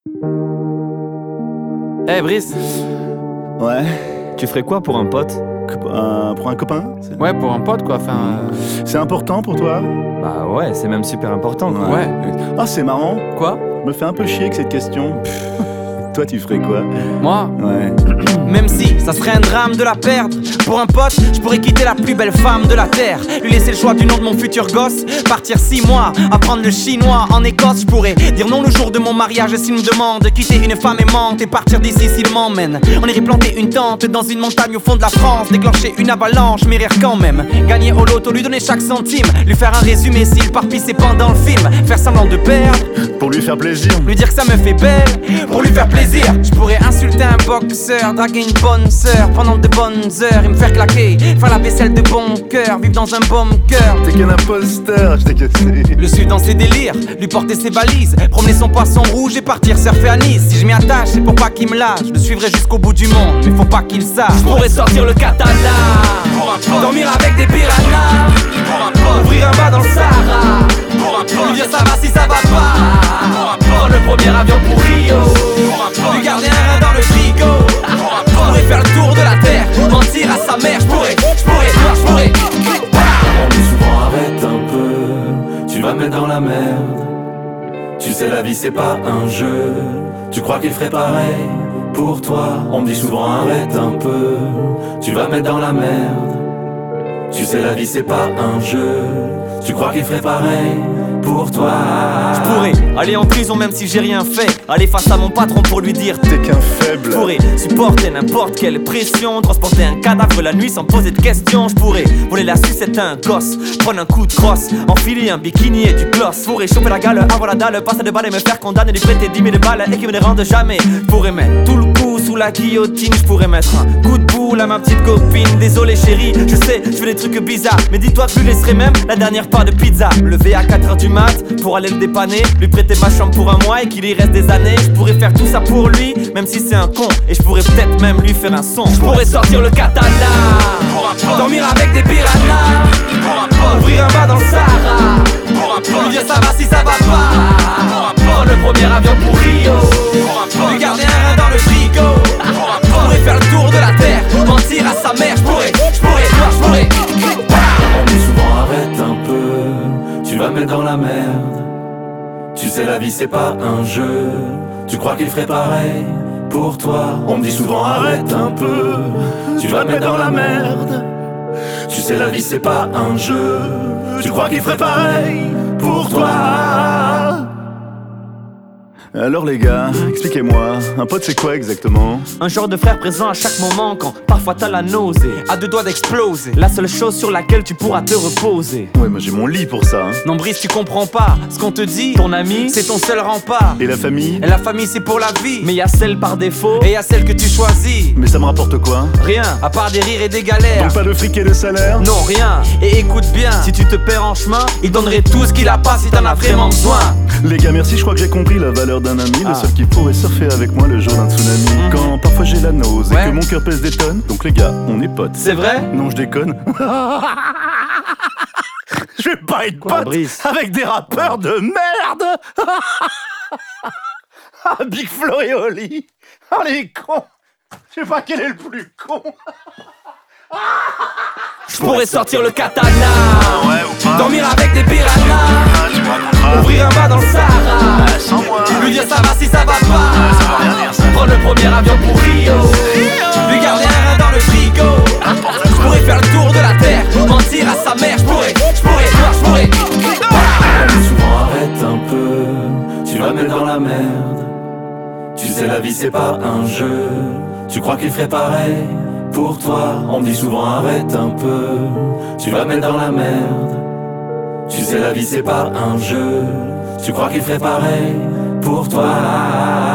Hey Brice, Ouais. tu ferais quoi pour un pote? Pour un copain? Ouais, pour un pote quoi, enfin... C'est important pour toi? Bah ouais, c'est même super important quoi. Ouais. Ah, c'est marrant. Quoi? Je me fais un peu chier avec cette question. Toi, tu ferais quoi? Moi? Ouais. Même si ça serait un drame de la perdre, pour un pote, je pourrais quitter la plus belle femme de la terre, lui laisser le choix du nom de mon futur gosse, partir 6 mois, apprendre le chinois en Écosse. Je pourrais dire non le jour de mon mariage s'il me demande, quitter une femme aimante et partir d'ici s'il m'emmène. On irait planter une tente dans une montagne au fond de la France, déclencher une avalanche, mais rire quand même. Gagner au loto, lui donner chaque centime, lui faire un résumé s'il part pisser pendant le film, faire semblant de perdre, Pour lui faire plaisir. lui dire que ça me fait belle, pour lui faire plaisir. Je pourrais insulter un boxeur, draguer une bonne sœur pendant de bonnes heures et me faire claquer, faire la vaisselle de bon cœur, vivre dans un bunker. T'es qu'un imposteur, je t'ai cassé. Le suivre dans ses délires, lui porter ses valises, promener son poisson rouge et partir surfer à Nice. Si je m'y attache, c'est pour pas qu'il me lâche, je le suivrai jusqu'au bout du monde, mais faut pas qu'il sache. Je pourrais sortir le katana pour un pote, dormir avec des piranhas pour un pote, ouvrir un bas dans le Sahara pour un pote, lui dire ça va si ça va pas pour un pote, prendre le premier avion pour Rio pour un pote, lui garder un rein dans le frigo pour un pote, je pourrais faire le tour de la terre, mentir à sa mère, je pourrais. On dit souvent arrête un peu, tu vas me mettre dans la merde. Tu sais la vie c'est pas un jeu, tu crois qu'il ferait pareil pour toi. On me dit souvent arrête un peu, tu vas me mettre dans la merde. Tu sais la vie c'est pas un jeu, tu crois qu'il ferait pareil pour toi. Je pourrais aller en prison même si j'ai rien fait, aller face à mon patron pour lui dire T'es qu'un faible. je pourrais supporter n'importe quelle pression, transporter un cadavre la nuit sans poser de questions. Je pourrais voler la sucette à un gosse, prendre un coup de crosse, enfiler un bikini et du gloss. Je pourrais choper la gale, avoir la dalle, passer de balles et me faire condamner, lui prêter 10 000 balles et qu'il me les rende jamais. Je pourrais mettre tout le coup sous la guillotine, je pourrais mettre un coup de boule à ma petite copine. Désolé chérie, je sais, je fais des trucs bizarres, mais dis-toi que je lui laisserai même la dernière part de pizza. Lever à 4h du mat pour aller le dépanner, lui prêter ma chambre pour un mois et qu'il y reste des années. Je pourrais faire tout ça pour lui, même si c'est un con, et je pourrais peut-être même lui faire un son. Je pourrais sortir le katana pour un pote, dormir avec des piranhas pour un pote, ouvrir un bas dans le Sahara pour un pote, lui dire ça va si ça va pas pour un pote, prendre le premier avion pour Rio pour un pote, lui garder un rein dans le frigo pour un pote, je pourrais faire le tour de la terre, mentir à sa mère, je pourrais. On dit souvent arrête un peu, tu vas me mettre dans la merde. Tu sais la vie c'est pas un jeu, tu crois qu'il ferait pareil pour toi. On me dit souvent arrête un peu, tu vas me mettre dans la merde. Tu sais la vie c'est pas un jeu, tu crois qu'il ferait pareil pour toi. Alors les gars, expliquez-moi, un pote c'est quoi exactement? Un genre de frère présent à chaque moment quand parfois t'as la nausée, à deux doigts d'exploser, la seule chose sur laquelle tu pourras te reposer. Ouais, moi j'ai mon lit pour ça, hein. Non Brice, tu comprends pas ce qu'on te dit, ton ami c'est ton seul rempart. Et la famille? Et la famille c'est pour la vie, mais y a celle par défaut et y a celle que tu choisis. Mais ça me rapporte quoi? Rien, à part des rires et des galères. Donc pas de fric et de salaire? Non rien, et écoute bien, si tu te perds en chemin, il donnerait tout ce qu'il a pas si t'en as vraiment besoin. Les gars, merci, je crois que j'ai compris la valeur d'un ami, le seul qui pourrait surfer avec moi le jour d'un tsunami. Quand parfois j'ai la nausée et que mon cœur pèse des tonnes, donc les gars, on est potes. C'est vrai? Non, je déconne. Je vais pas être Quoi, pote Brice? avec des rappeurs de merde. Ah, Big Flo et Oli. Oh les cons. Je sais pas quel est le plus con. Je pourrais sortir le katana, Ouais ou pas? dormir avec des piranhas, Ah, tu me raconteras. ouvrir un bas dans le Sahara, Sans moi. lui dire ça va si ça va pas, Ça veut rien dire ça. prendre le premier avion pour Rio, lui garder un rein dans le frigo. Je pourrais faire le tour de la terre, mentir à sa mère, je pourrais. On dit souvent arrête un peu, tu vas me mettre dans la merde. Tu sais la vie c'est pas un jeu, tu crois qu'il ferait pareil pour toi. On me dit souvent arrête un peu, tu vas me mettre dans la merde. Tu sais la vie c'est pas un jeu, tu crois qu'il ferait pareil pour toi.